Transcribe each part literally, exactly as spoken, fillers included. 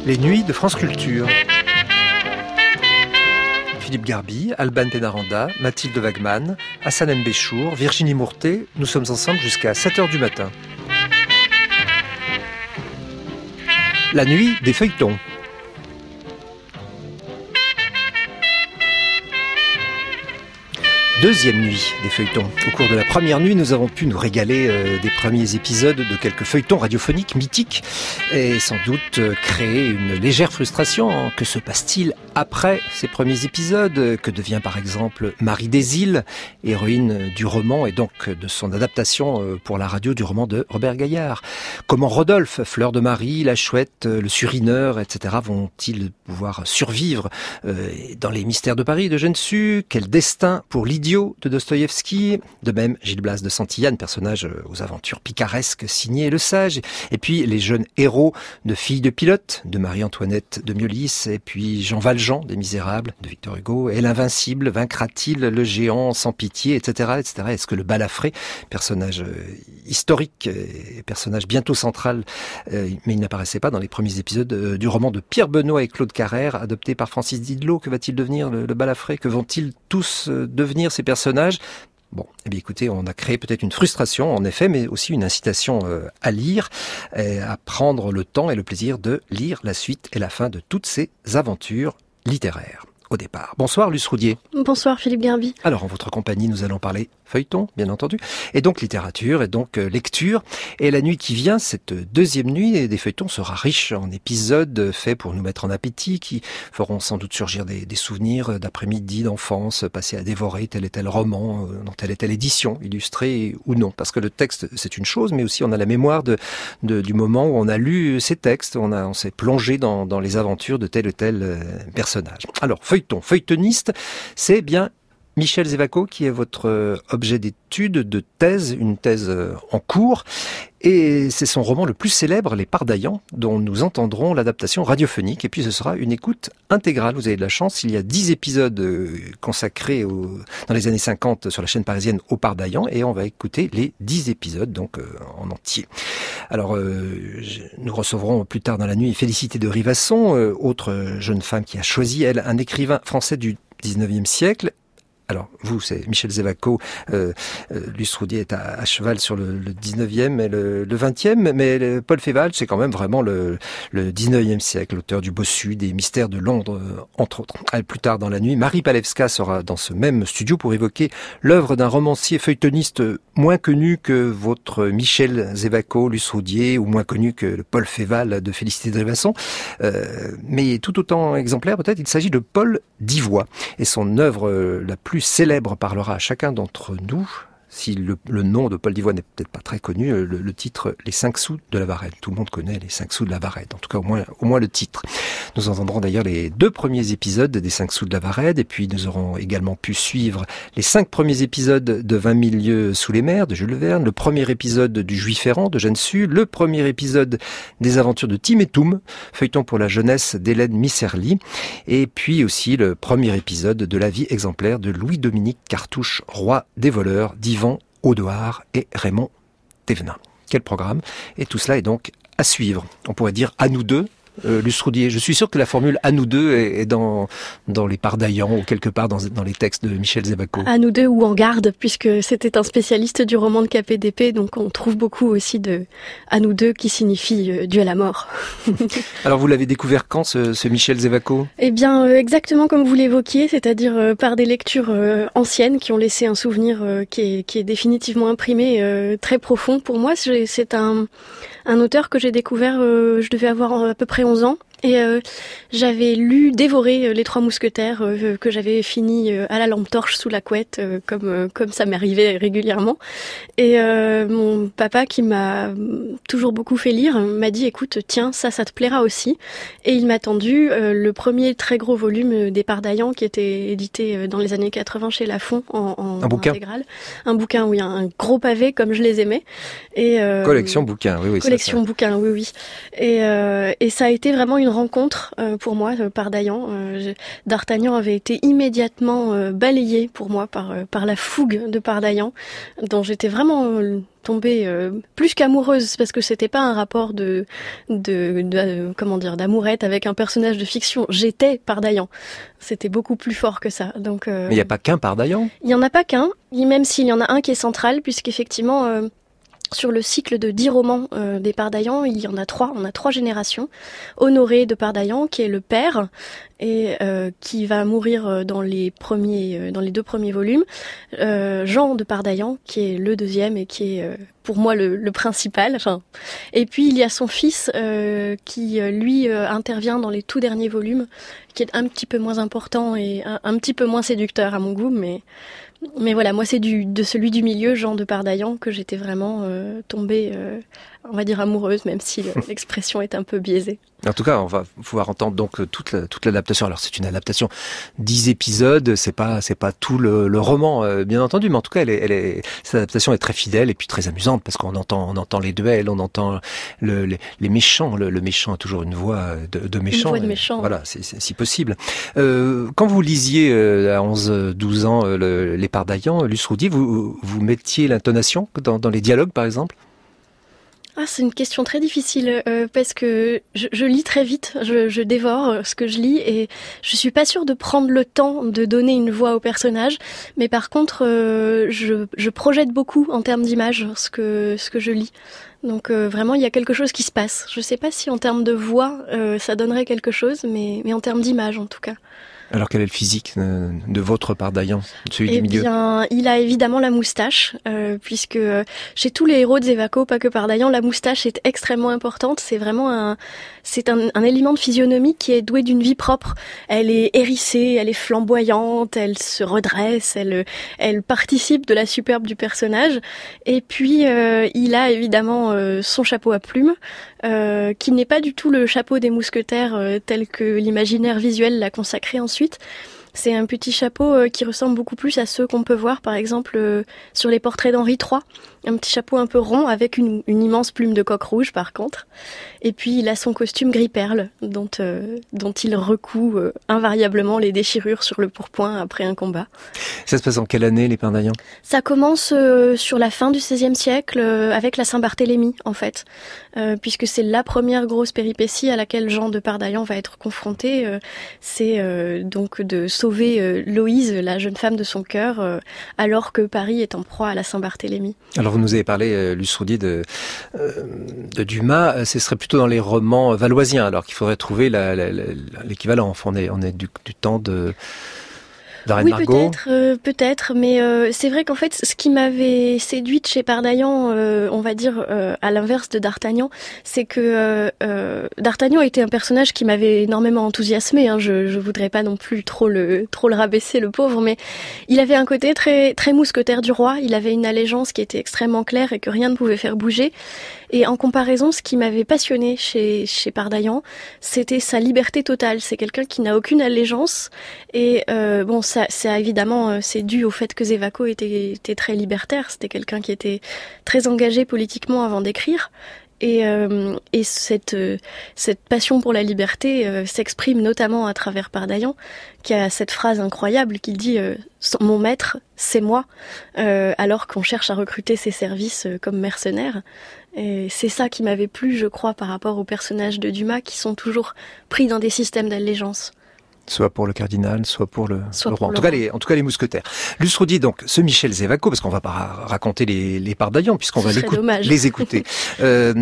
Les nuits de France Culture. Philippe Garbi, Alban Pénaranda, Mathilde Wagman, Hassan M. Béchour, Virginie Mourtet, nous sommes ensemble jusqu'à sept heures du matin. La nuit des feuilletons. Deuxième nuit des feuilletons. Au cours de la première nuit, nous avons pu nous régaler euh, des premiers épisodes de quelques feuilletons radiophoniques mythiques et sans doute euh, créer une légère frustration. Que se passe-t-il après ces premiers épisodes? Que devient par exemple Marie des Îles, héroïne du roman et donc de son adaptation euh, pour la radio du roman de Robert Gaillard? Comment Rodolphe, Fleur de Marie, la Chouette, le Surineur, et cetera vont-ils pouvoir survivre euh, dans les mystères de Paris de Gensu? Quel destin pour l'idiot de Dostoïevski? De même, Gilles Blas de Santillane, personnage aux aventures picaresques signé Le Sage. Et puis les jeunes héros de Filles de pilote de Marie-Antoinette de Miolis. Et puis Jean Valjean des Misérables de Victor Hugo. Et l'Invincible vaincra-t-il le géant sans pitié, et cetera, et cetera. Est-ce que le balafré, personnage historique, personnage bientôt central, mais il n'apparaissait pas dans les premiers épisodes du roman de Pierre Benoît et Claude Carrère, adopté par Francis Didelot, que va-t-il devenir le, le balafré? Que vont-ils tous devenir ces personnages? Bon, eh bien écoutez, on a créé peut-être une frustration, en effet, mais aussi une incitation euh, à lire, et à prendre le temps et le plaisir de lire la suite et la fin de toutes ces aventures littéraires. Au départ. Bonsoir Luce Roudier. Bonsoir Philippe Garbi. Alors en votre compagnie, nous allons parler feuilleton, bien entendu, et donc littérature, et donc euh, lecture. Et la nuit qui vient, cette deuxième nuit des feuilletons sera riche en épisodes faits pour nous mettre en appétit, qui feront sans doute surgir des, des souvenirs d'après-midi, d'enfance, passés à dévorer tel et tel roman, euh, dans telle et telle édition, illustrée ou non. Parce que le texte, c'est une chose, mais aussi on a la mémoire de, de, du moment où on a lu ces textes, on, a, on s'est plongé dans, dans les aventures de tel ou tel euh, personnage. Alors, feuilleton, feuilletoniste, c'est bien Michel Zévaco qui est votre objet d'étude, de thèse, une thèse en cours. Et c'est son roman le plus célèbre, Les Pardaillants, dont nous entendrons l'adaptation radiophonique. Et puis ce sera une écoute intégrale. Vous avez de la chance, il y a dix épisodes consacrés au, dans les années cinquante sur la chaîne parisienne aux Pardaillants. Et on va écouter les dix épisodes, donc euh, en entier. Alors, euh, nous recevrons plus tard dans la nuit Félicité de Rivasson, euh, autre jeune femme qui a choisi, elle, un écrivain français du dix-neuvième siècle. Alors, vous, c'est Michel Zévaco, euh, euh, Luce Roudier est à, à cheval sur le, le dix-neuvième et le, le vingtième, mais le, Paul Féval, c'est quand même vraiment le, le dix-neuvième siècle, l'auteur du Bossu, des Mystères de Londres, euh, entre autres. Allez, plus tard dans la nuit, Marie Palevska sera dans ce même studio pour évoquer l'œuvre d'un romancier feuilletoniste moins connu que votre Michel Zévaco, Luce Roudier, ou moins connu que le Paul Féval de Félicité de Rivasson. Euh, mais tout autant exemplaire, peut-être, il s'agit de Paul Divoye. Et son œuvre euh, la plus célèbre parlera à chacun d'entre nous. Si le, le nom de Paul Divoye n'est peut-être pas très connu, le, le titre « Les cinq sous de la Varenne ». Tout le monde connaît les cinq sous de la Varenne, en tout cas au moins, au moins le titre. Nous entendrons d'ailleurs les deux premiers épisodes des cinq sous de la Varenne, et puis nous aurons également pu suivre les cinq premiers épisodes de vingt mille lieues sous les mers de Jules Verne, le premier épisode du Juif errant de Jeanne Sue, le premier épisode des aventures de Tim et Toum, feuilleton pour la jeunesse d'Hélène Misserly, et puis aussi le premier épisode de la vie exemplaire de Louis-Dominique Cartouche, roi des voleurs, d'Yvan Audoard et Raymond Thévenin. Quel programme! Et tout cela est donc à suivre. On pourrait dire à nous deux, euh, Luce Roudier. Je suis sûr que la formule à nous deux est, est dans, dans les Pardaillants ou quelque part dans, dans les textes de Michel Zévaco. À nous deux ou en garde, puisque c'était un spécialiste du roman de K P D P, donc on trouve beaucoup aussi de à nous deux qui signifie euh, dû à la mort. Alors vous l'avez découvert quand ce, ce Michel Zévaco? Eh bien euh, exactement comme vous l'évoquiez, c'est-à-dire euh, par des lectures euh, anciennes qui ont laissé un souvenir euh, qui, est, qui est définitivement imprimé, euh, très profond pour moi. C'est, c'est un, un auteur que j'ai découvert, euh, je devais avoir à peu près onze ans. Et euh, j'avais lu, dévoré euh, Les Trois Mousquetaires, euh, que j'avais fini euh, à la lampe torche sous la couette, euh, comme euh, comme ça m'arrivait régulièrement. Et euh, mon papa, qui m'a toujours beaucoup fait lire, m'a dit « Écoute, tiens, ça, ça te plaira aussi ». Et il m'a tendu euh, le premier très gros volume des Pardaillants, qui était édité dans les années quatre-vingts chez Lafon, en, en, un bouquin. en intégrale. Un bouquin, oui, un gros pavé, comme je les aimais. Et, euh, collection bouquin, oui, oui. Collection ça, ça. bouquin, oui, oui. Et, euh, et ça a été vraiment une rencontre euh, pour moi euh, par Dayan. Euh, D'Artagnan avait été immédiatement euh, balayé pour moi par euh, par la fougue de Pardaillan, dont j'étais vraiment euh, tombée euh, plus qu'amoureuse, parce que c'était pas un rapport de de, de, de comment dire d'amourette avec un personnage de fiction. J'étais Pardaillan. C'était beaucoup plus fort que ça. Donc euh, mais il n'y a pas qu'un Pardaillan. Il y en a pas qu'un, même s'il y en a un qui est central, puisqu'effectivement euh, sur le cycle de dix romans euh, des Pardaillan, il y en a trois. On a trois générations. Honoré de Pardaillan, qui est le père et euh, qui va mourir dans les premiers, euh, dans les deux premiers volumes. Euh, Jean de Pardaillan, qui est le deuxième et qui est euh, pour moi le, le principal. Enfin, et puis il y a son fils euh, qui lui euh, intervient dans les tout derniers volumes, qui est un petit peu moins important et un, un petit peu moins séducteur à mon goût, mais Mais voilà, moi c'est du de celui du milieu, Jean de Pardaillan, que j'étais vraiment euh, tombée, euh, on va dire amoureuse, même si l'expression est un peu biaisée. En tout cas, on va pouvoir entendre donc toute la, toute l'adaptation. Alors c'est une adaptation dix épisodes, c'est pas c'est pas tout le, le roman, euh, bien entendu, mais en tout cas, elle est, elle est, cette adaptation est très fidèle et puis très amusante parce qu'on entend on entend les duels, on entend le, les, les méchants. Le, le méchant a toujours une voix de, de méchant. Une voix de méchant. Voilà, c'est, c'est si possible. Euh, quand vous lisiez euh, à onze douze ans euh, le, les Pardaillan, Luce Roudy, vous vous mettiez l'intonation dans, dans les dialogues, par exemple? Ah, c'est une question très difficile euh, parce que je, je lis très vite, je, je dévore ce que je lis et je suis pas sûre de prendre le temps de donner une voix au personnage, mais par contre euh, je, je projette beaucoup en termes d'image ce que ce que je lis. Donc euh, vraiment il y a quelque chose qui se passe. Je sais pas si en termes de voix euh, ça donnerait quelque chose, mais mais en termes d'image en tout cas. Alors quel est le physique de votre Pardaillan, celui eh du milieu? Eh bien, il a évidemment la moustache, euh, puisque chez tous les héros de Zévaco, pas que Pardaillan, la moustache est extrêmement importante. C'est vraiment un, c'est un, un élément de physionomie qui est doué d'une vie propre. Elle est hérissée, elle est flamboyante, elle se redresse, elle, elle participe de la superbe du personnage. Et puis, euh, il a évidemment euh, son chapeau à plumes, euh, qui n'est pas du tout le chapeau des mousquetaires euh, tel que l'imaginaire visuel l'a consacré ensuite. C'est un petit chapeau euh, qui ressemble beaucoup plus à ceux qu'on peut voir, par exemple, euh, sur les portraits d'Henri trois. Un petit chapeau un peu rond avec une, une immense plume de coq rouge, par contre. Et puis, il a son costume gris perle, dont, euh, dont il recoue euh, invariablement les déchirures sur le pourpoint après un combat. Ça se passe en quelle année, les Pardaillan? Ça commence euh, sur la fin du seizième siècle, euh, avec la Saint-Barthélemy, en fait. Euh, puisque c'est la première grosse péripétie à laquelle Jean de Pardaillan va être confronté. Euh, c'est euh, donc de sauver euh, Loïse, la jeune femme de son cœur, euh, alors que Paris est en proie à la Saint-Barthélemy. Alors vous nous avez parlé, euh, Luce Roudy, de, euh, de Dumas. Ce serait plutôt dans les romans valoisiens, alors qu'il faudrait trouver la, la, la, l'équivalent. Enfin, on est, on est du, du temps de... Oui, peut-être, euh, peut-être, mais euh, c'est vrai qu'en fait, ce qui m'avait séduite chez Pardaillan, euh, on va dire euh, à l'inverse de D'Artagnan, c'est que euh, euh, D'Artagnan était un personnage qui m'avait énormément enthousiasmé. Hein, je, je voudrais pas non plus trop le trop le rabaisser, le pauvre, mais il avait un côté très très mousquetaire du roi. Il avait une allégeance qui était extrêmement claire et que rien ne pouvait faire bouger. Et en comparaison, ce qui m'avait passionné chez chez Pardaillan, c'était sa liberté totale. C'est quelqu'un qui n'a aucune allégeance et euh, bon. Ça, ça évidemment, c'est dû au fait que Zévaco était, était très libertaire. C'était quelqu'un qui était très engagé politiquement avant d'écrire. Et, euh, et cette, cette passion pour la liberté euh, s'exprime notamment à travers Pardaillan, qui a cette phrase incroyable qui dit euh, « Mon maître, c'est moi euh, », alors qu'on cherche à recruter ses services euh, comme mercenaires. Et c'est ça qui m'avait plu, je crois, par rapport aux personnages de Dumas qui sont toujours pris dans des systèmes d'allégeance. Soit pour le cardinal, soit pour le, soit le pour roi. En le tout roi. cas, les, en tout cas, les mousquetaires. Luce Roudy, donc, ce Michel Zévaco, parce qu'on va pas raconter les, les Pardaillan, puisqu'on ce va l'écouter, les écouter. euh,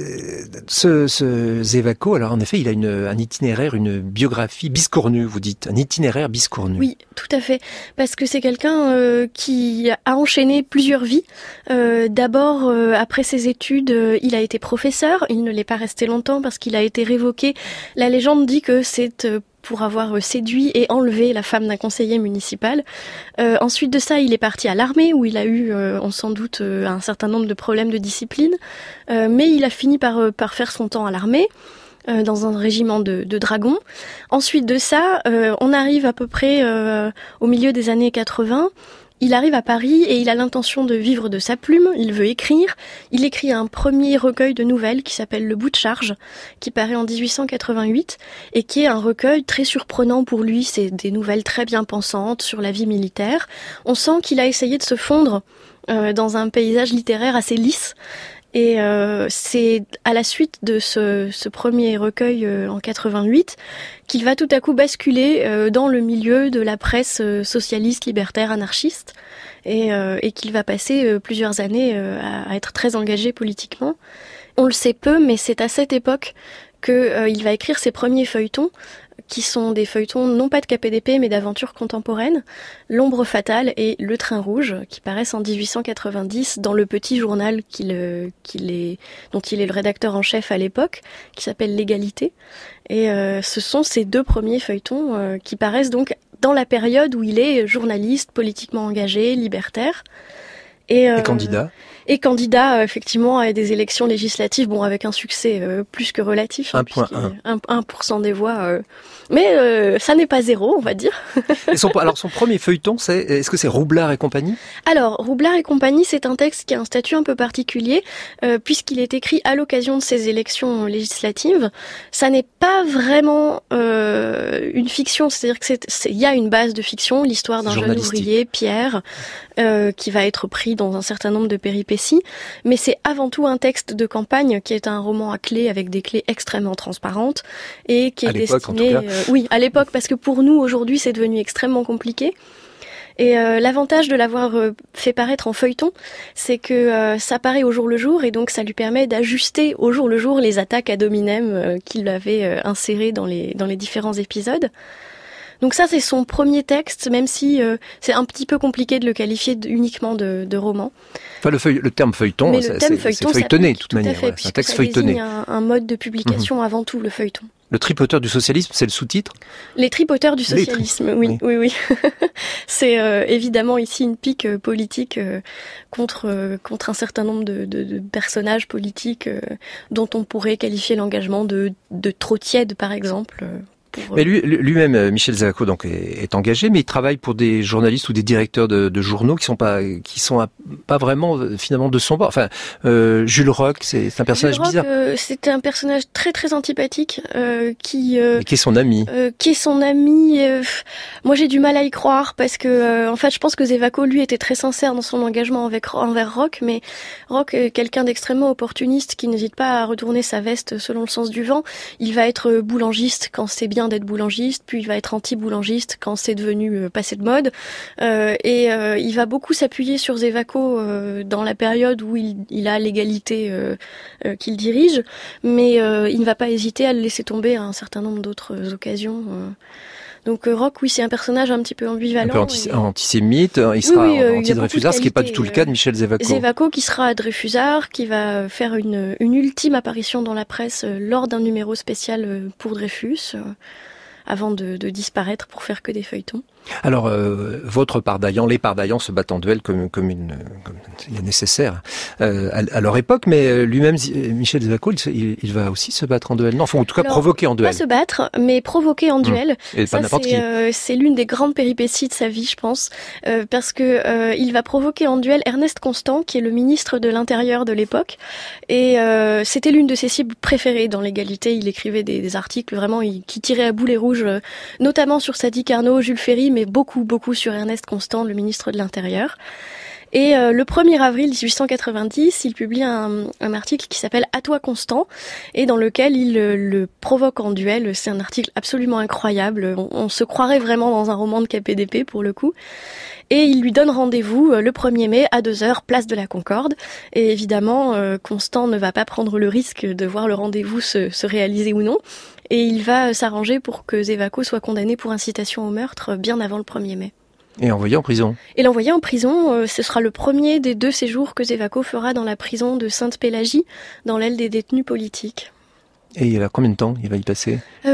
ce, ce Zévaco, alors, en effet, il a une, un itinéraire, une biographie biscornue, vous dites. Un itinéraire biscornu. Oui, tout à fait. Parce que c'est quelqu'un euh, qui a enchaîné plusieurs vies. Euh, d'abord, euh, après ses études, euh, il a été professeur. Il ne l'est pas resté longtemps parce qu'il a été révoqué. La légende dit que c'est euh, pour avoir séduit et enlevé la femme d'un conseiller municipal. Euh, ensuite de ça, il est parti à l'armée où il a eu, euh, on sans doute, euh, un certain nombre de problèmes de discipline. Euh, mais il a fini par, euh, par faire son temps à l'armée, euh, dans un régiment de, de dragons. Ensuite de ça, euh, on arrive à peu près euh, au milieu des années quatre-vingts. Il arrive à Paris et il a l'intention de vivre de sa plume, il veut écrire. Il écrit un premier recueil de nouvelles qui s'appelle Le bout de charge, qui paraît en dix-huit cent quatre-vingt-huit et qui est un recueil très surprenant pour lui. C'est des nouvelles très bien pensantes sur la vie militaire. On sent qu'il a essayé de se fondre euh, dans un paysage littéraire assez lisse. Et euh, c'est à la suite de ce, ce premier recueil euh, en quatre-vingt-huit qu'il va tout à coup basculer euh, dans le milieu de la presse euh, socialiste, libertaire, anarchiste, et, euh, et qu'il va passer euh, plusieurs années euh, à, à être très engagé politiquement. On le sait peu, mais c'est à cette époque qu'il euh, va écrire ses premiers feuilletons, qui sont des feuilletons non pas de K P D P mais d'aventures contemporaines, L'ombre fatale et Le train rouge, qui paraissent en dix-huit cent quatre-vingt-dix dans le petit journal qu'il, qu'il est, dont il est le rédacteur en chef à l'époque, qui s'appelle L'égalité. Et euh, ce sont ces deux premiers feuilletons euh, qui paraissent donc dans la période où il est journaliste, politiquement engagé, libertaire. Et, euh, et candidat Et candidat, euh, effectivement, à des élections législatives, bon, avec un succès euh, plus que relatif. un virgule un. un pour cent des voix. Euh, mais euh, ça n'est pas zéro, on va dire. et son, alors, son premier feuilleton, c'est, est-ce que c'est Roublard et compagnie ? Alors, Roublard et compagnie, c'est un texte qui a un statut un peu particulier, euh, puisqu'il est écrit à l'occasion de ces élections législatives. Ça n'est pas vraiment euh, une fiction, c'est-à-dire que c'est, c'est, y a une base de fiction, l'histoire d'un jeune ouvrier, Pierre, euh, qui va être pris dans un certain nombre de péripéties, mais c'est avant tout un texte de campagne qui est un roman à clés avec des clés extrêmement transparentes et qui est à l'époque, destiné, en tout cas. Euh, oui, à l'époque, parce que pour nous aujourd'hui c'est devenu extrêmement compliqué. Et euh, l'avantage de l'avoir euh, fait paraître en feuilleton, c'est que euh, ça paraît au jour le jour et donc ça lui permet d'ajuster au jour le jour les attaques ad hominem euh, qu'il avait euh, insérées dans les dans les différents épisodes. Donc ça, c'est son premier texte, même si euh, c'est un petit peu compliqué de le qualifier de, uniquement de, de roman. Enfin, le, feuille, le terme feyton, Mais c'est, le thème c'est, feuilleton, c'est feuilletonné, de toute toute manière. Fait, Voilà, c'est un texte ça feuilletonné. Un, un mode de publication mmh. avant tout, le feuilleton. Le tripoteur du socialisme, c'est le sous-titre ? Les tripoteurs du socialisme, tri- oui, oui, oui. oui. C'est euh, évidemment ici une pique euh, politique euh, contre euh, contre un certain nombre de, de, de personnages politiques euh, dont on pourrait qualifier l'engagement de, de trop tiède, par exemple. Euh. Pour... Mais lui, lui-même, Michel Zévaco, donc, est, est engagé, mais il travaille pour des journalistes ou des directeurs de, de journaux qui sont pas, qui sont à, pas vraiment finalement de son bord. Enfin, euh, Jules Roch, c'est, c'est un personnage Jules Roch, bizarre. Euh, c'était un personnage très très antipathique euh, qui, euh, qui est son ami. Euh, qui est son ami. Euh, moi, j'ai du mal à y croire parce que, euh, en fait, je pense que Zévaco, lui, était très sincère dans son engagement avec, envers Roch, mais Roch est quelqu'un d'extrêmement opportuniste qui n'hésite pas à retourner sa veste selon le sens du vent. Il va être boulangiste quand c'est bien d'être boulangiste, puis il va être anti-boulangiste quand c'est devenu euh, passé de mode, euh, et euh, il va beaucoup s'appuyer sur Zévaco euh, dans la période où il, il a l'égalité euh, euh, qu'il dirige, mais euh, il ne va pas hésiter à le laisser tomber à un certain nombre d'autres occasions. Euh. Donc euh, Roch, oui, c'est un personnage un petit peu ambivalent. Un peu anti- et... antisémite, il sera oui, oui, euh, anti-Dreyfusard, ce qui n'est pas du tout le cas de Michel Zévaco. Zévaco qui sera à Dreyfusard, qui va faire une, une ultime apparition dans la presse euh, lors d'un numéro spécial euh, pour Dreyfus, euh, avant de, de disparaître pour faire que des feuilletons. Alors, euh, votre Pardaillan, les Pardaillans se battent en duel comme, comme une, comme il est nécessaire euh, à, à leur époque, mais lui-même, Michel Zévaco, il, il va aussi se battre en duel. Non, enfin, en tout cas, Alors, provoquer en duel. Pas se battre, mais provoquer en duel. Mmh. Et ça, pas n'importe c'est, qui. Euh, c'est l'une des grandes péripéties de sa vie, je pense, euh, parce que euh, il va provoquer en duel Ernest Constant, qui est le ministre de l'Intérieur de l'époque, et euh, c'était l'une de ses cibles préférées dans l'égalité. Il écrivait des, des articles vraiment il, qui tiraient à boulet rouge, euh, notamment sur Sadi Carnot, Jules Ferry, mais beaucoup, beaucoup sur Ernest Constant, le ministre de l'Intérieur. Et euh, le premier avril dix-huit cent quatre-vingt-dix, il publie un, un article qui s'appelle « À toi Constant » et dans lequel il euh, le provoque en duel. C'est un article absolument incroyable. On, on se croirait vraiment dans un roman de K P D P pour le coup. Et il lui donne rendez-vous euh, le premier mai à deux heures, place de la Concorde. Et évidemment, euh, Constant ne va pas prendre le risque de voir le rendez-vous se, se réaliser ou non. Et il va s'arranger pour que Zévaco soit condamné pour incitation au meurtre bien avant le premier mai. Et envoyé en prison. Et l'envoyer en prison, euh, ce sera le premier des deux séjours que Zévaco fera dans la prison de Sainte-Pélagie, dans l'aile des détenus politiques. Et il a combien de temps il va y passer ? euh,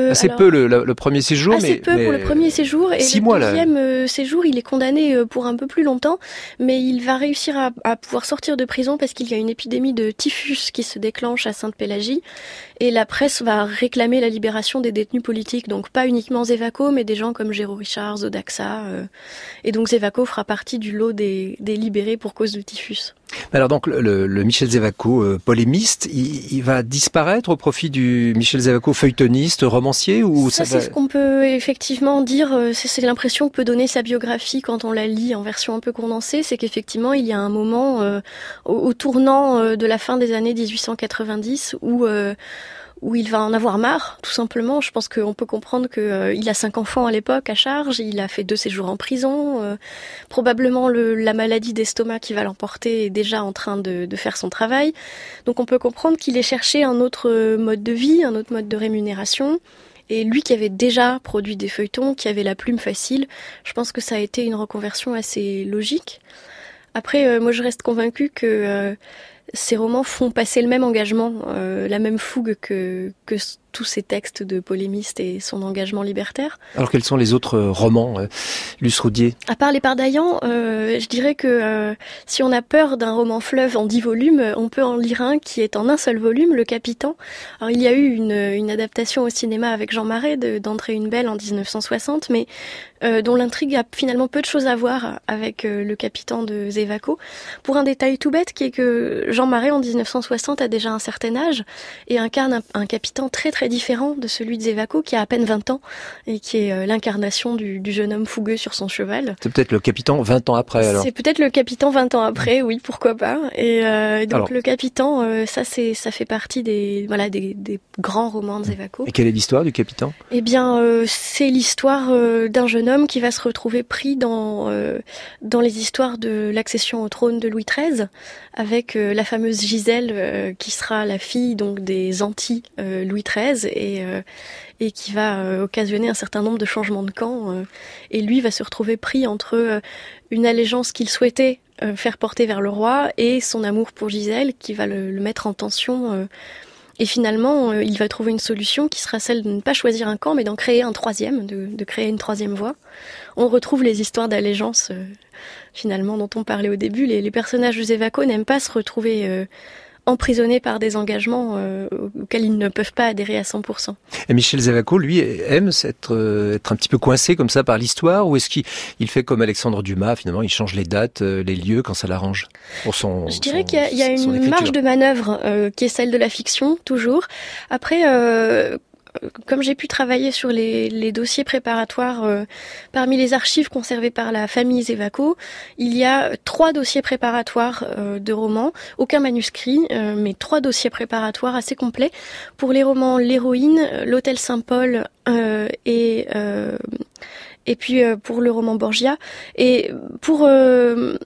Euh, assez alors, peu le, le, le premier séjour, assez mais peu mais pour le premier séjour et six le mois, deuxième là. euh, séjour, il est condamné pour un peu plus longtemps, mais il va réussir à, à pouvoir sortir de prison parce qu'il y a une épidémie de typhus qui se déclenche à Sainte-Pélagie et la presse va réclamer la libération des détenus politiques, donc pas uniquement Zévaco, mais des gens comme Géraud Richard, Zodaxa, euh, et donc Zévaco fera partie du lot des, des libérés pour cause de typhus. Alors donc le, le Michel Zévaco euh, polémiste, il, il va disparaître au profit du Michel Zévaco feuilletoniste, romancier ou ça, ça c'est va... ce qu'on peut effectivement dire, c'est, c'est l'impression que peut donner sa biographie quand on la lit en version un peu condensée, c'est qu'effectivement il y a un moment euh, au, au tournant euh, de la fin des années dix-huit cent quatre-vingt-dix où euh, où il va en avoir marre, tout simplement. Je pense qu'on peut comprendre qu'il euh, a cinq enfants à l'époque à charge, il a fait deux séjours en prison, euh, probablement le, la maladie d'estomac qui va l'emporter est déjà en train de, de faire son travail. Donc on peut comprendre qu'il ait cherché un autre mode de vie, un autre mode de rémunération. Et lui qui avait déjà produit des feuilletons, qui avait la plume facile, je pense que ça a été une reconversion assez logique. Après, euh, moi je reste convaincue que... Euh, ces romans font passer le même engagement, euh, la même fougue que, que tous ces textes de polémistes et son engagement libertaire. Alors quels sont les autres romans, euh, Luce Roudier ? À part Les Pardaillants, euh, je dirais que euh, si on a peur d'un roman fleuve en dix volumes, on peut en lire un qui est en un seul volume, Le Capitan. Alors il y a eu une, une adaptation au cinéma avec Jean Marais de, d'André Hunebelle en dix-neuf cent soixante, mais euh, dont l'intrigue a finalement peu de choses à voir avec euh, Le Capitan de Zévaco. Pour un détail tout bête qui est que Jean Marais en dix-neuf cent soixante a déjà un certain âge et incarne un, un capitaine très très différent de celui de Zévaco qui a à peine vingt ans et qui est euh, l'incarnation du, du jeune homme fougueux sur son cheval. C'est peut-être le Capitan vingt ans après alors. C'est peut-être le Capitan vingt ans après, oui, pourquoi pas. Et euh, donc alors, le Capitan, euh, ça c'est ça fait partie des voilà des, des grands romans de Zévaco. Et quelle est l'histoire du Capitan ? Eh bien, euh, c'est l'histoire euh, d'un jeune homme qui va se retrouver pris dans euh, dans les histoires de l'accession au trône de Louis treize, avec euh, la fameuse Gisèle euh, qui sera la fille donc des anti euh, Louis treize et euh, et qui va euh, occasionner un certain nombre de changements de camp. Euh, et lui va se retrouver pris entre euh, une allégeance qu'il souhaitait euh, faire porter vers le roi et son amour pour Gisèle qui va le, le mettre en tension. Euh, et finalement, euh, il va trouver une solution qui sera celle de ne pas choisir un camp, mais d'en créer un troisième, de, de créer une troisième voie. On retrouve les histoires d'allégeance, euh, finalement, dont on parlait au début. Les, les personnages de Zévaco n'aiment pas se retrouver... Euh, emprisonnés par des engagements euh, auxquels ils ne peuvent pas adhérer à cent pour cent. Et Michel Zévaco, lui, aime être, euh, être un petit peu coincé comme ça par l'histoire, ou est-ce qu'il il fait comme Alexandre Dumas, finalement, il change les dates, euh, les lieux quand ça l'arrange pour son Je dirais son, qu'il y a, il y a une marge de manœuvre euh, qui est celle de la fiction, toujours. Après... Euh, Comme j'ai pu travailler sur les, les dossiers préparatoires euh, parmi les archives conservées par la famille Zévaco, il y a trois dossiers préparatoires euh, de romans, aucun manuscrit, euh, mais trois dossiers préparatoires assez complets pour les romans L'Héroïne, L'Hôtel Saint-Paul euh, et euh, et puis euh, pour le roman Borgia et pour euh,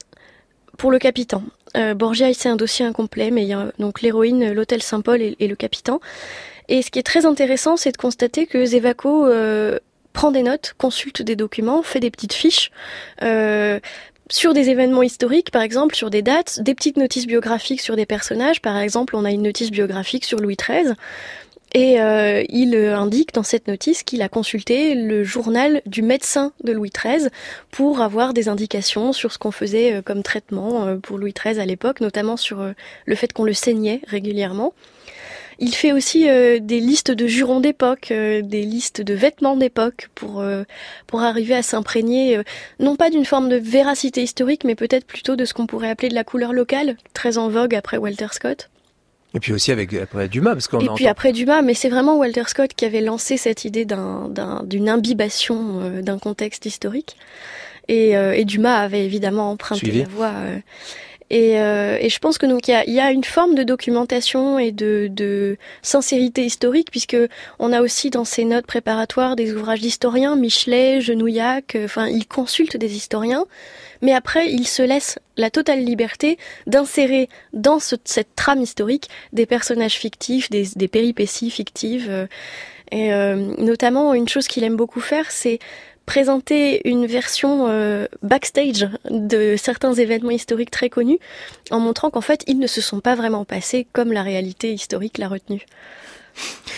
pour le Capitan. Euh, Borgia, c'est un dossier incomplet, mais il y a donc L'Héroïne, L'Hôtel Saint-Paul et, et le Capitan. Et ce qui est très intéressant, c'est de constater que Zévaco euh, prend des notes, consulte des documents, fait des petites fiches euh, sur des événements historiques, par exemple, sur des dates, des petites notices biographiques sur des personnages. Par exemple, on a une notice biographique sur Louis treize. Et euh, il indique dans cette notice qu'il a consulté le journal du médecin de Louis treize pour avoir des indications sur ce qu'on faisait comme traitement pour Louis treize à l'époque, notamment sur le fait qu'on le saignait régulièrement. Il fait aussi euh, des listes de jurons d'époque, euh, des listes de vêtements d'époque pour euh, pour arriver à s'imprégner euh, non pas d'une forme de véracité historique, mais peut-être plutôt de ce qu'on pourrait appeler de la couleur locale, très en vogue après Walter Scott. Et puis aussi avec après Dumas, parce qu'on et a puis entend... après Dumas, mais c'est vraiment Walter Scott qui avait lancé cette idée d'un, d'un d'une imbibation euh, d'un contexte historique. Et, euh, et Dumas avait évidemment emprunté Suivi. la voie. Euh, Et, euh, et je pense que donc il y a, y a une forme de documentation et de, de sincérité historique, puisque on a aussi dans ces notes préparatoires des ouvrages d'historiens, Michelet, Genouillac, enfin euh, il consulte des historiens, mais après il se laisse la totale liberté d'insérer dans ce, cette trame historique des personnages fictifs, des, des péripéties fictives, euh, et euh, notamment une chose qu'il aime beaucoup faire, c'est présenter une version euh, backstage de certains événements historiques très connus, en montrant qu'en fait, ils ne se sont pas vraiment passés comme la réalité historique l'a retenu.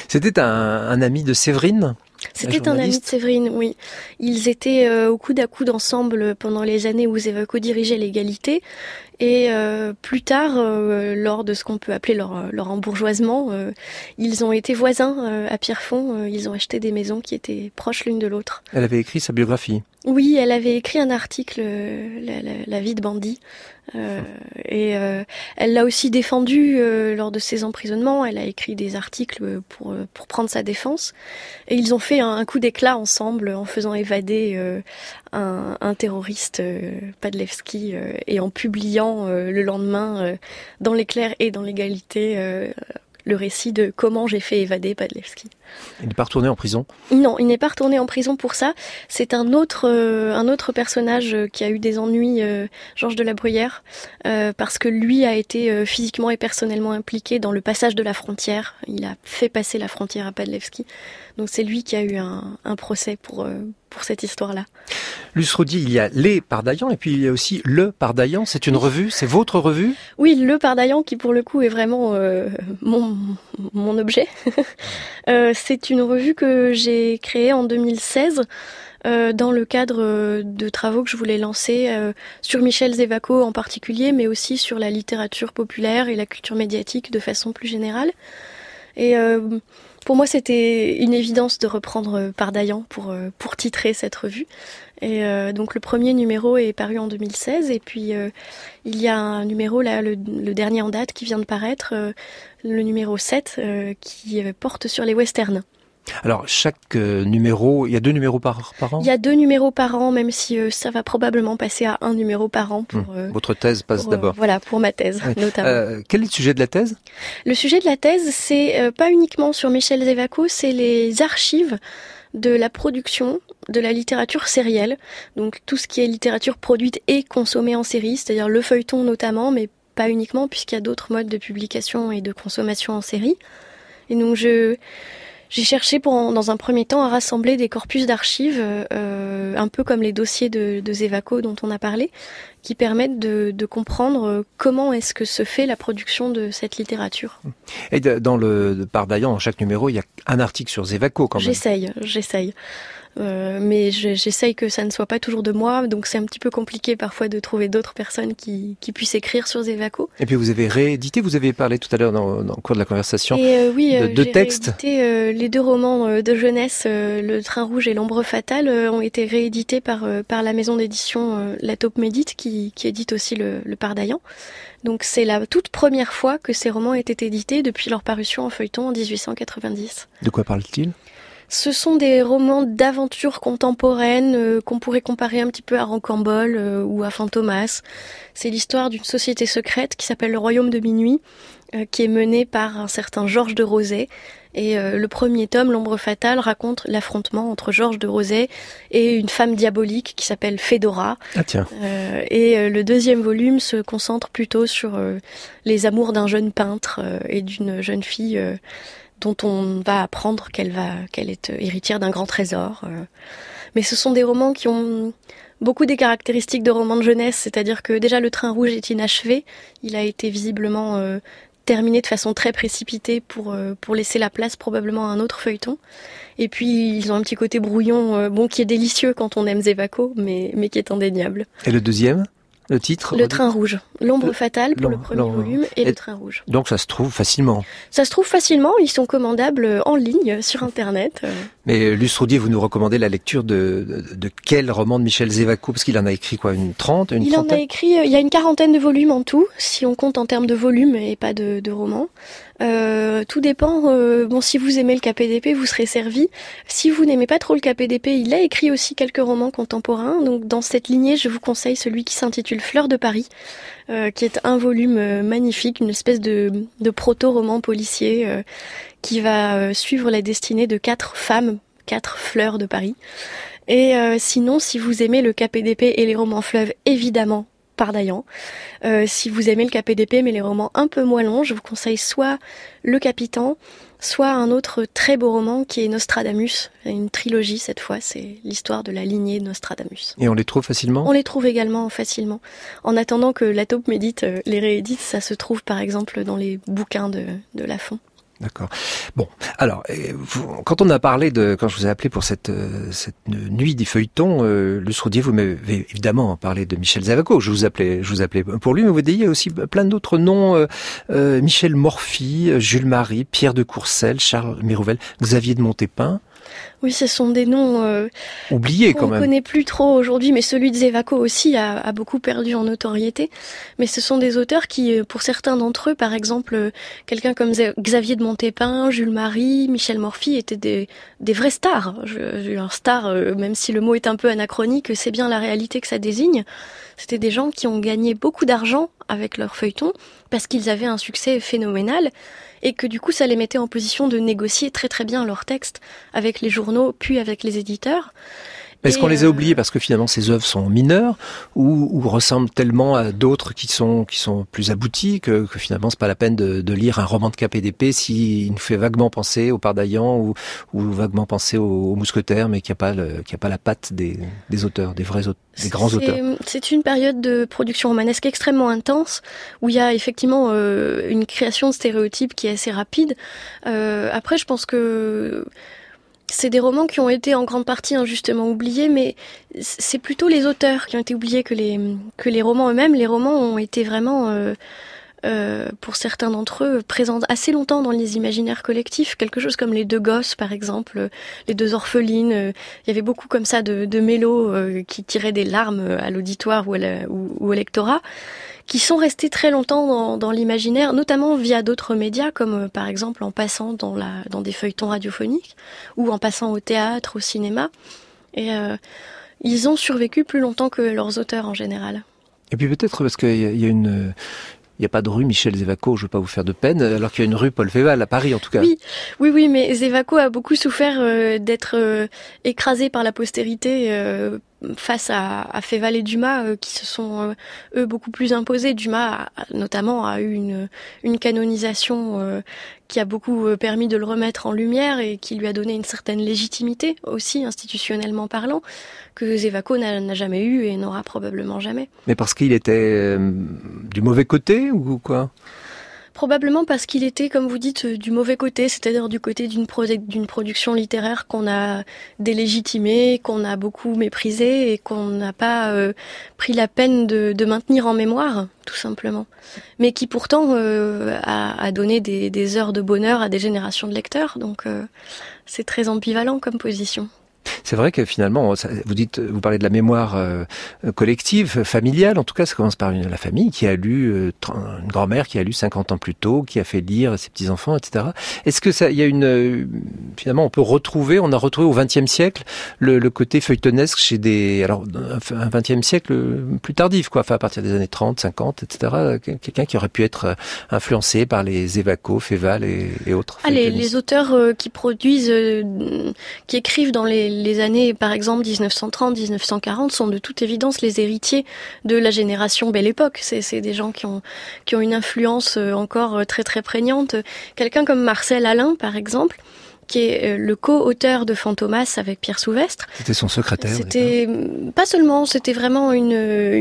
C'était un, un ami de Séverine ? C'était un ami de Séverine, oui. Ils étaient euh, au coude à coude ensemble pendant les années où Zévaco dirigeait l'égalité. Et euh, plus tard, euh, lors de ce qu'on peut appeler leur, leur embourgeoisement, euh, ils ont été voisins euh, à Pierrefonds. Euh, ils ont acheté des maisons qui étaient proches l'une de l'autre. Elle avait écrit sa biographie. Oui, elle avait écrit un article, euh, la, la, la vie de bandit. Euh, et euh, elle l'a aussi défendu euh, lors de ses emprisonnements. Elle a écrit des articles pour pour prendre sa défense. Et ils ont fait un, un coup d'éclat ensemble en faisant évader euh, un, un terroriste, euh, Padlevski, euh, et en publiant euh, le lendemain euh, dans l'Éclair et dans l'Égalité euh, le récit de comment j'ai fait évader Padlevski. Il n'est pas retourné en prison ? Non, il n'est pas retourné en prison pour ça. C'est un autre, euh, un autre personnage qui a eu des ennuis, euh, Georges de la Bruyère, euh, parce que lui a été euh, physiquement et personnellement impliqué dans le passage de la frontière. Il a fait passer la frontière à Padlevski. Donc c'est lui qui a eu un, un procès pour, euh, pour cette histoire-là. Luce Roudy, il y a les Pardaillan et puis il y a aussi le Pardaillan. C'est une revue, c'est votre revue ? Oui, le Pardaillan qui pour le coup est vraiment euh, mon, mon objet. euh, c'est une revue que j'ai créée en deux mille seize euh, dans le cadre de travaux que je voulais lancer euh, sur Michel Zévaco en particulier, mais aussi sur la littérature populaire et la culture médiatique de façon plus générale. Et euh, pour moi, c'était une évidence de reprendre Pardaillan pour, pour titrer cette revue. Et euh, donc le premier numéro est paru en deux mille seize, et puis euh, il y a un numéro, là, le, le dernier en date, qui vient de paraître, euh, le numéro sept, euh, qui porte sur les westerns. Alors, chaque euh, numéro, il y a deux numéros par, par an ? Il y a deux numéros par an, même si euh, ça va probablement passer à un numéro par an. Pour, mmh. Votre thèse passe pour, d'abord. Euh, voilà, pour ma thèse, oui. notamment. Euh, quel est le sujet de la thèse ? Le sujet de la thèse, c'est euh, pas uniquement sur Michel Zévaco, c'est les archives de la production de la littérature sérielle. Donc tout ce qui est littérature produite et consommée en série, c'est-à-dire le feuilleton notamment, mais pas uniquement, puisqu'il y a d'autres modes de publication et de consommation en série. Et donc je... J'ai cherché pour, dans un premier temps à rassembler des corpus d'archives, euh, un peu comme les dossiers de, de Zévaco dont on a parlé, qui permettent de, de comprendre comment est-ce que se fait la production de cette littérature. Et dans le Pardaillan, dans chaque numéro, il y a un article sur Zévaco quand même. J'essaye, j'essaye. Euh, mais j'essaye que ça ne soit pas toujours de moi, donc c'est un petit peu compliqué parfois de trouver d'autres personnes qui, qui puissent écrire sur Zévaco. Et puis vous avez réédité, vous avez parlé tout à l'heure dans, dans le cours de la conversation, et euh, oui, de euh, deux j'ai textes. Réédité, euh, les deux romans euh, de jeunesse, euh, Le Train Rouge et L'Ombre Fatale, euh, ont été réédités par, euh, par la maison d'édition euh, La Taupe Médite, qui, qui édite aussi le, le Pardaillan. Donc c'est la toute première fois que ces romans étaient édités depuis leur parution en feuilleton en dix-huit cent quatre-vingt-dix. De quoi parle-t-il ? Ce sont des romans d'aventure contemporaine euh, qu'on pourrait comparer un petit peu à Rocambole euh, ou à Fantomas. C'est l'histoire d'une société secrète qui s'appelle le Royaume de Minuit, euh, qui est menée par un certain Georges de Rozay. Et euh, le premier tome, L'Ombre Fatale, raconte l'affrontement entre Georges de Rozay et une femme diabolique qui s'appelle Fédora. Ah tiens. Euh, et euh, le deuxième volume se concentre plutôt sur euh, les amours d'un jeune peintre euh, et d'une jeune fille euh, dont on va apprendre qu'elle va, qu'elle est héritière d'un grand trésor. Mais ce sont des romans qui ont beaucoup des caractéristiques de romans de jeunesse, c'est-à-dire que déjà Le Train Rouge est inachevé, il a été visiblement euh, terminé de façon très précipitée pour, euh, pour laisser la place probablement à un autre feuilleton. Et puis ils ont un petit côté brouillon, euh, bon, qui est délicieux quand on aime Zévaco, mais, mais qui est indéniable. Et le deuxième ? Le titre ? Le Train Rouge. L'Ombre le, Fatale pour le premier volume et, et Le Train Rouge. Donc ça se trouve facilement. Ça se trouve facilement, ils sont commandables en ligne sur Internet. Mais Luce Roudy, vous nous recommandez la lecture de, de, de quel roman de Michel Zévaco ? Parce qu'il en a écrit quoi, une trente, une Il trentaine ? en a écrit, il y a une quarantaine de volumes en tout, si on compte en termes de volume et pas de, de romans. Euh, tout dépend. Euh, bon, si vous aimez le K P D P, vous serez servi. Si vous n'aimez pas trop le K P D P, il a écrit aussi quelques romans contemporains. Donc, dans cette lignée, je vous conseille celui qui s'intitule Fleurs de Paris, euh, qui est un volume euh, magnifique, une espèce de, de proto-roman policier euh, qui va euh, suivre la destinée de quatre femmes, quatre fleurs de Paris. Et euh, sinon, si vous aimez le K P D P et les romans fleuves, évidemment, Pardaillan. Euh, si vous aimez le K P D P mais les romans un peu moins longs, je vous conseille soit Le Capitan, soit un autre très beau roman qui est Nostradamus, une trilogie cette fois, c'est l'histoire de la lignée de Nostradamus. Et on les trouve facilement ? On les trouve également facilement. En attendant que La Taupe Médite les réédite, ça se trouve par exemple dans les bouquins de, de Lafon. D'accord. Bon, alors, vous, quand on a parlé de, quand je vous ai appelé pour cette, cette nuit des feuilletons, euh, le Roudier, vous m'avez évidemment parlé de Michel Zévaco. Je vous appelais, je vous appelais pour lui, mais vous disiez aussi plein d'autres noms, euh, euh, Michel Morphy, Jules Marie, Pierre de Courcelles, Charles Mérouvel, Xavier de Montépin. Oui, ce sont des noms euh, oubliés quand même. On ne connaît plus trop aujourd'hui, mais celui de Zévaco aussi a, a beaucoup perdu en notoriété. Mais ce sont des auteurs qui, pour certains d'entre eux, par exemple, quelqu'un comme Xavier de Montépin, Jules Marie, Michel Morphy, étaient des, des vrais stars. Je, un star, euh, même si le mot est un peu anachronique, c'est bien la réalité que ça désigne. C'était des gens qui ont gagné beaucoup d'argent avec leurs feuilletons parce qu'ils avaient un succès phénoménal. Et que du coup ça les mettait en position de négocier très très bien leurs textes avec les journaux puis avec les éditeurs. Est-ce qu'on les a oubliés parce que finalement ces œuvres sont mineures ou, ou ressemblent tellement à d'autres qui sont qui sont plus abouties que, que finalement c'est pas la peine de, de lire un roman de Cap et d'Épée s'il nous fait vaguement penser au Pardaillan ou, ou vaguement penser aux, aux Mousquetaires mais qui a pas le, qui a pas la patte des, des auteurs, des vrais auteurs, des grands c'est, auteurs. C'est une période de production romanesque extrêmement intense où il y a effectivement euh, une création de stéréotypes qui est assez rapide. Euh, après, je pense que c'est des romans qui ont été en grande partie injustement oubliés, mais c'est plutôt les auteurs qui ont été oubliés que les que les romans eux-mêmes. Les romans ont été vraiment, euh, euh, pour certains d'entre eux, présents assez longtemps dans les imaginaires collectifs. Quelque chose comme Les Deux Gosses, par exemple, Les Deux Orphelines. Euh, il y avait beaucoup comme ça de, de mélos euh, qui tiraient des larmes à l'auditoire ou, à la, ou, ou au lectorat, qui sont restés très longtemps dans, dans l'imaginaire, notamment via d'autres médias, comme euh, par exemple en passant dans, la, dans des feuilletons radiophoniques, ou en passant au théâtre, au cinéma. Et euh, ils ont survécu plus longtemps que leurs auteurs en général. Et puis peut-être parce qu'il y a, il y a une... Il n'y a pas de rue Michel Zévaco, je ne veux pas vous faire de peine, alors qu'il y a une rue Paul Féval à Paris en tout cas. Oui, oui, oui, mais Zévaco a beaucoup souffert euh, d'être euh, écrasé par la postérité euh, face à, à Féval et Dumas, euh, qui se sont euh, eux beaucoup plus imposés. Dumas a, notamment a eu une, une canonisation euh, qui a beaucoup euh, permis de le remettre en lumière et qui lui a donné une certaine légitimité aussi institutionnellement parlant, que Zévaco n'a, n'a jamais eu et n'aura probablement jamais. Mais parce qu'il était euh, du mauvais côté ou quoi ? Probablement parce qu'il était, comme vous dites, du mauvais côté, c'est-à-dire du côté d'une, pro- d'une production littéraire qu'on a délégitimée, qu'on a beaucoup méprisée et qu'on n'a pas euh, pris la peine de, de maintenir en mémoire, tout simplement. Mais qui pourtant euh, a, a donné des, des heures de bonheur à des générations de lecteurs, donc euh, c'est très ambivalent comme position. C'est vrai que finalement, vous dites, vous parlez de la mémoire euh, collective, familiale. En tout cas, ça commence par une, la famille qui a lu, euh, une grand-mère qui a lu cinquante ans plus tôt, qui a fait lire ses petits-enfants, et cetera. Est-ce que ça, il y a une, euh, finalement, on peut retrouver, on a retrouvé au vingtième siècle le, le côté feuilletonesque chez des, alors un vingtième siècle plus tardif, quoi, enfin à partir des années trente, cinquante, et cetera. Quelqu'un qui aurait pu être influencé par les Zévaco, Féval et, et autres. Ah, les, les auteurs euh, qui produisent, euh, qui écrivent dans les Les années, par exemple, dix-neuf cent trente, dix-neuf cent quarante sont de toute évidence les héritiers de la génération Belle Époque. C'est, c'est des gens qui ont, qui ont une influence encore très très prégnante. Quelqu'un comme Marcel Alain, par exemple, qui est le co-auteur de Fantomas avec Pierre Souvestre. C'était son secrétaire. C'était pas seulement, c'était vraiment une,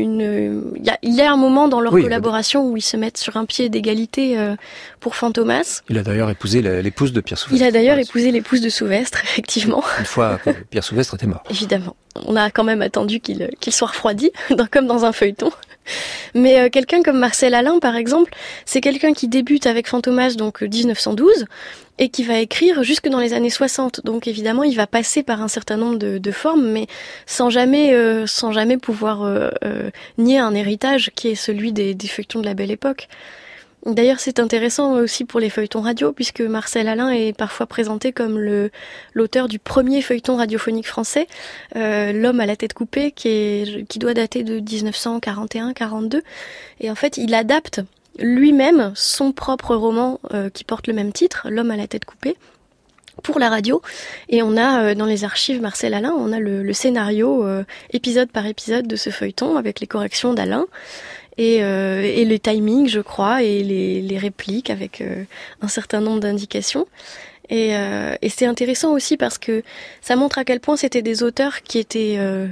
une. Il y a, il y a un moment dans leur oui, collaboration où ils se mettent sur un pied d'égalité pour Fantomas. Il a d'ailleurs épousé l'épouse de Pierre Souvestre. Il a d'ailleurs épousé l'épouse de Souvestre, effectivement. Une fois que Pierre Souvestre était mort. Évidemment. On a quand même attendu qu'il, qu'il soit refroidi, comme dans un feuilleton. Mais euh, quelqu'un comme Marcel Alain, par exemple, c'est quelqu'un qui débute avec Fantomas, donc dix-neuf cent douze, et qui va écrire jusque dans les années soixante. Donc évidemment, il va passer par un certain nombre de, de formes, mais sans jamais, euh, sans jamais pouvoir euh, euh, nier un héritage qui est celui des, des feuilletons de la Belle Époque. D'ailleurs, c'est intéressant aussi pour les feuilletons radio, puisque Marcel Alain est parfois présenté comme le, l'auteur du premier feuilleton radiophonique français, euh, L'homme à la tête coupée, qui, est, qui doit dater de dix-neuf cent quarante et un quarante-deux. Et en fait, il adapte lui-même son propre roman euh, qui porte le même titre, L'homme à la tête coupée, pour la radio. Et on a euh, dans les archives Marcel Alain, on a le, le scénario euh, épisode par épisode de ce feuilleton avec les corrections d'Alain. Et, euh, et les timings, je crois, et les, les répliques avec euh, un certain nombre d'indications. Et, euh, et c'est intéressant aussi parce que ça montre à quel point c'était des auteurs qui étaient euh,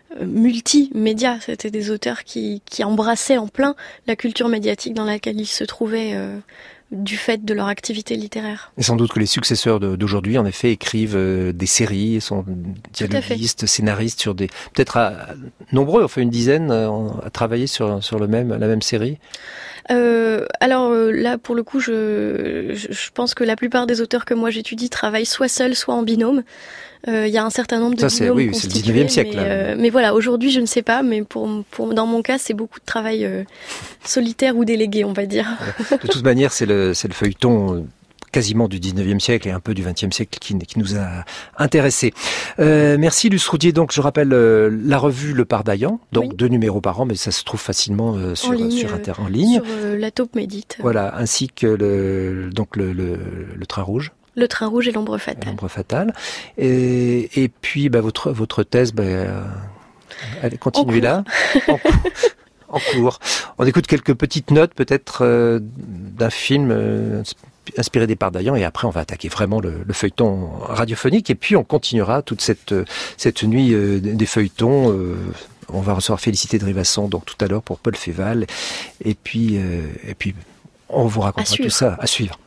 multimédia. C'était des auteurs qui, qui embrassaient en plein la culture médiatique dans laquelle ils se trouvaient euh, du fait de leur activité littéraire. Et sans doute que les successeurs de, d'aujourd'hui, en effet, écrivent euh, des séries, sont dialoguistes, scénaristes sur des, peut-être à, à nombreux, enfin une dizaine, euh, à travailler sur sur le même la même série. Euh, alors euh, là, pour le coup, je, je je pense que la plupart des auteurs que moi j'étudie travaillent soit seuls, soit en binôme. Il euh, y a un certain nombre de Ça, c'est, binômes oui, constitués. C'est le dix-neuvième siècle. Mais, là. Euh, mais voilà, aujourd'hui, je ne sais pas, mais pour, pour dans mon cas, c'est beaucoup de travail euh, solitaire ou délégué, on va dire. De toute manière, c'est le c'est le feuilleton quasiment du dix-neuvième siècle et un peu du vingtième siècle qui, qui nous a intéressés. Euh, merci Luce Roudier. Donc je rappelle euh, la revue Le Pardaillan, donc oui. deux numéros par an, mais ça se trouve facilement euh, sur, en ligne, sur Internet en ligne. Sur euh, la taupe médite. Voilà, ainsi que le donc le, le, le Train Rouge. Le Train Rouge et l'Ombre Fatale. L'Ombre Fatale. Et, et puis bah, votre votre thèse, bah, allez, continuez là. En cours. En cours. On écoute quelques petites notes peut-être euh, d'un film euh, inspiré des Pardaillan et après on va attaquer vraiment le, le feuilleton radiophonique et puis on continuera toute cette cette nuit euh, des feuilletons. Euh, on va recevoir Félicité de Rivasson donc tout à l'heure pour Paul Féval et puis euh, et puis on vous racontera tout ça à suivre.